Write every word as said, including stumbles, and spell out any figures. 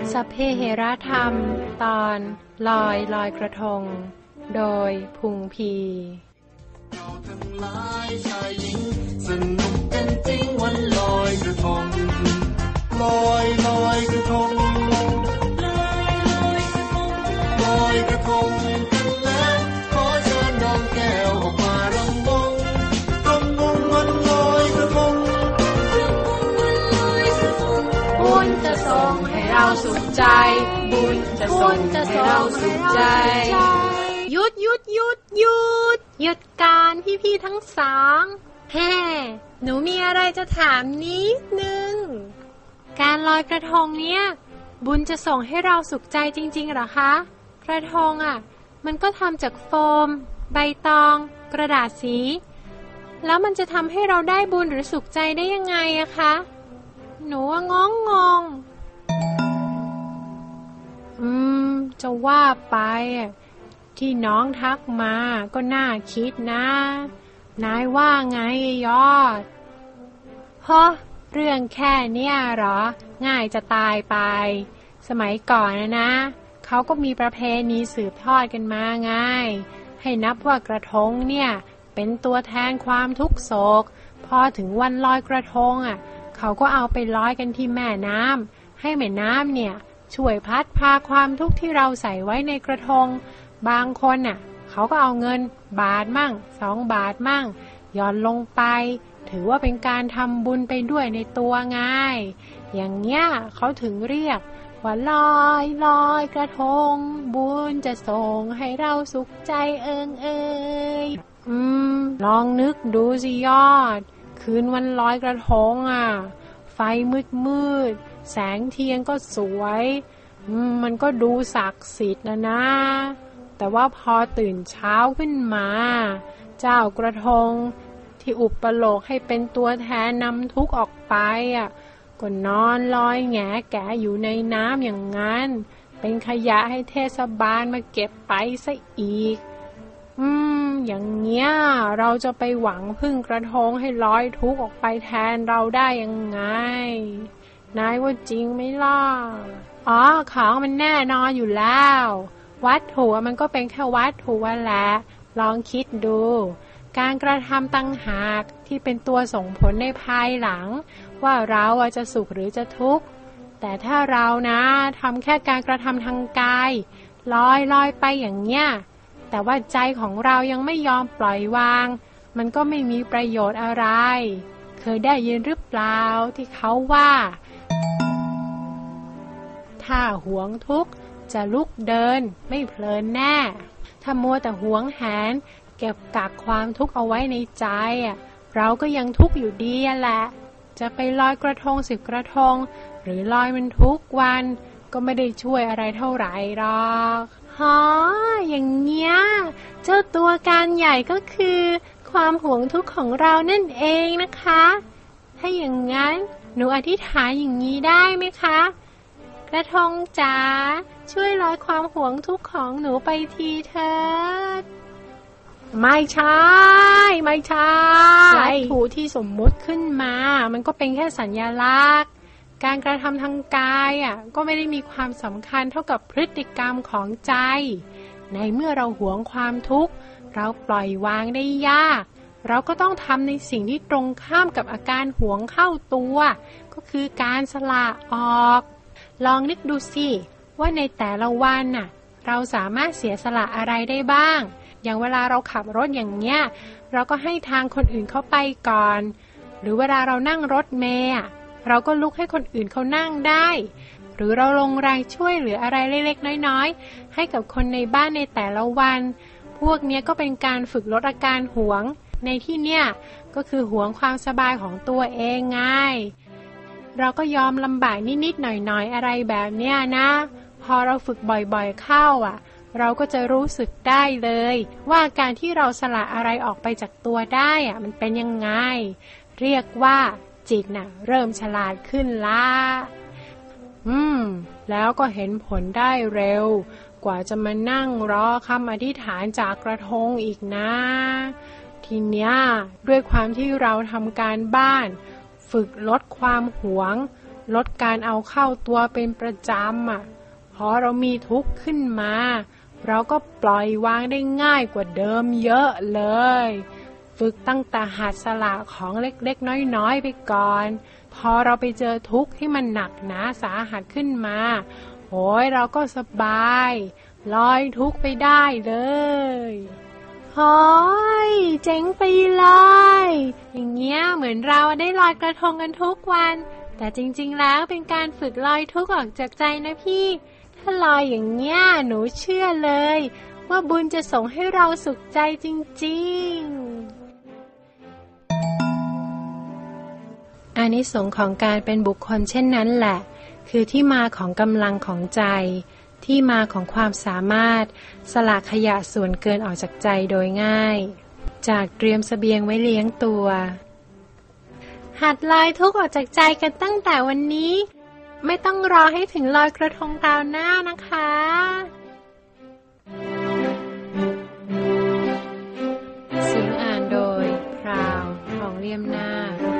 สัพเพเหระธรรมตอนลอยลอยกระทงโดยพุงพีเราทั้งหลายชายหญิงสนุกกันจริงวันลอยกระทงลอยลอยกระทงลอยลอยกระทงลอยกระทงกันแล้วขอเชิญน้องแก้วออกมารำวงรำวงวันลอยกระทงรำวงวันลอยกระทงบุญจะส่งให้เราสุขใจบุญจะส่งให้เราสุขใจหยุดหยุดหยุดหยุดหยุดการพี่พี่ทั้งสองแฮ่หนูมีอะไรจะถามนิดนึงการลอยกระทงเนี่ยบุญจะส่งให้เราสุขใจจริงๆหรอคะกระทงอ่ะมันก็ทำจากโฟมใบตองกระดาษสีแล้วมันจะทำให้เราได้บุญหรือสุขใจได้ยังไงอะคะหนูว่างงงงอืมจะว่าไปที่น้องทักมาก็น่าคิดนะนายว่าไงยอดเพราะเรื่องแค่เนี้ยเหรอง่ายจะตายไปสมัยก่อนนะนะเขาก็มีประเพณีสืบทอดกันมาไงให้นับว่ากระทงเนี่ยเป็นตัวแทนความทุกโศกพอถึงวันลอยกระทงอ่ะเขาก็เอาไปลอยกันที่แม่น้ำให้แม่น้ำเนี่ยช่วยพัดพาความทุกข์ที่เราใส่ไว้ในกระทงบางคนน่ะเขาก็เอาเงินบาทมั่งสองบาทมั่งหย่อนลงไปถือว่าเป็นการทำบุญไปด้วยในตัวไงอย่างเงี้ยเขาถึงเรียกว่าลอยลอยกระทงบุญจะส่งให้เราสุขใจเอิงเอยอืมลองนึกดูสิยอดคืนวันลอยกระทงอ่ะไฟมืดมืดแสงเทียนก็สวยอืมมันก็ดูศักดิ์สิทธิ์นะนะแต่ว่าพอตื่นเช้าขึ้นมาเจ้ากระทงที่อุปโลกให้เป็นตัวแทนนำทุกข์ออกไปอ่ะก็นอนลอยแงแกะอยู่ในน้ำอย่างนั้นเป็นขยะให้เทศบาลมาเก็บไปซะอีกอืมอย่างเงี้ยเราจะไปหวังพึ่งกระทงให้ลอยทุกข์ออกไปแทนเราได้ยังไงนายว่าจริงไหมล่ะอ๋อของมันแน่นอนอยู่แล้ววัตถุมันก็เป็นแค่วัตถุแหละลองคิดดูการกระทำต่างหากที่เป็นตัวส่งผลในภายหลังว่าเราจะสุขหรือจะทุกข์แต่ถ้าเรานะทำแค่การกระทำทางกายลอยลอยไปอย่างเงี้ยแต่ว่าใจของเรายังไม่ยอมปล่อยวางมันก็ไม่มีประโยชน์อะไรเคยได้ยินหรือเปล่าที่เขาว่าถ้าหวงทุกข์จะลุกเดินไม่เพลินแน่ถ้ามัวแต่หวงแหนเก็บกักความทุกข์เอาไว้ในใจอ่ะเราก็ยังทุกข์อยู่ดีแหละจะไปลอยกระทงสิบกระทงหรือลอยมันทุกวันก็ไม่ได้ช่วยอะไรเท่าไหร่หรอกฮะอย่างเงี้ยเจ้าตัวการใหญ่ก็คือความหวงทุกข์ของเรานั่นเองนะคะถ้าอย่างงั้นหนูอธิษฐานอย่างนี้ได้ไหมคะกระทงจ๋าช่วยลอยความหวงทุกข์ของหนูไปทีเถิดไม่ใช่ไม่ใช่วัตถุที่สมมุติขึ้นมามันก็เป็นแค่สัญลักษณ์การกระทำทางกายอ่ะก็ไม่ได้มีความสำคัญเท่ากับพฤติกรรมของใจในเมื่อเราหวงความทุกข์เราปล่อยวางได้ยากเราก็ต้องทำในสิ่งที่ตรงข้ามกับอาการหวงเข้าตัวก็คือการสละออกลองนึกดูสิว่าในแต่ละวันน่ะเราสามารถเสียสละอะไรได้บ้างอย่างเวลาเราขับรถอย่างเงี้ยเราก็ให้ทางคนอื่นเข้าไปก่อนหรือเวลาเรานั่งรถเมล์เราก็ลุกให้คนอื่นเขานั่งได้หรือเราลงแรงช่วยเหลืออะไรเล็กๆน้อยๆให้กับคนในบ้านในแต่ละวันพวกเนี้ยก็เป็นการฝึกลดอาการหวงในที่เนี้ยก็คือหวงความสบายของตัวเองไงเราก็ยอมลำบากนิดๆหน่อยๆอะไรแบบเนี้ยนะพอเราฝึกบ่อยๆเข้าอ่ะเราก็จะรู้สึกได้เลยว่าการที่เราสละอะไรออกไปจากตัวได้อ่ะมันเป็นยังไงเรียกว่าจิตน่ะเริ่มฉลาดขึ้นละอืมแล้วก็เห็นผลได้เร็วกว่าจะมานั่งรอคำอธิษฐานจากกระทงอีกนะทีเนี้ยด้วยความที่เราทำการบ้านฝึกลดความหวงลดการเอาเข้าตัวเป็นประจำอ่ะพอเรามีทุกข์ขึ้นมาเราก็ปล่อยวางได้ง่ายกว่าเดิมเยอะเลยฝึกตั้งแต่หัดสละของเล็กๆน้อยๆไปก่อนพอเราไปเจอทุกข์ที่มันหนักหนาสาหัสขึ้นมาโอ้ยเราก็สบายลอยทุกข์ไปได้เลยโอ้ยเจ๋งไปเลยอย่างเงี้ยเหมือนเราได้ลอยกระทงกันทุกวันแต่จริงๆแล้วเป็นการฝึกลอยทุกข์ออกจากใจนะพี่ถ้าลอยอย่างเงี้ยหนูเชื่อเลยว่าบุญจะส่งให้เราสุขใจจริงๆอานิสงส์ของการเป็นบุคคลเช่นนั้นแหละคือที่มาของกำลังของใจที่มาของความสามารถสละขยะส่วนเกินออกจากใจโดยง่ายจากเตรียมเสบียงไว้เลี้ยงตัวหัดลอยทุกข์ออกจากใจกันตั้งแต่วันนี้ไม่ต้องรอให้ถึงลอยกระทงคราวหน้านะคะเสียงอ่านโดยพราวทองเลี่ยมนาถ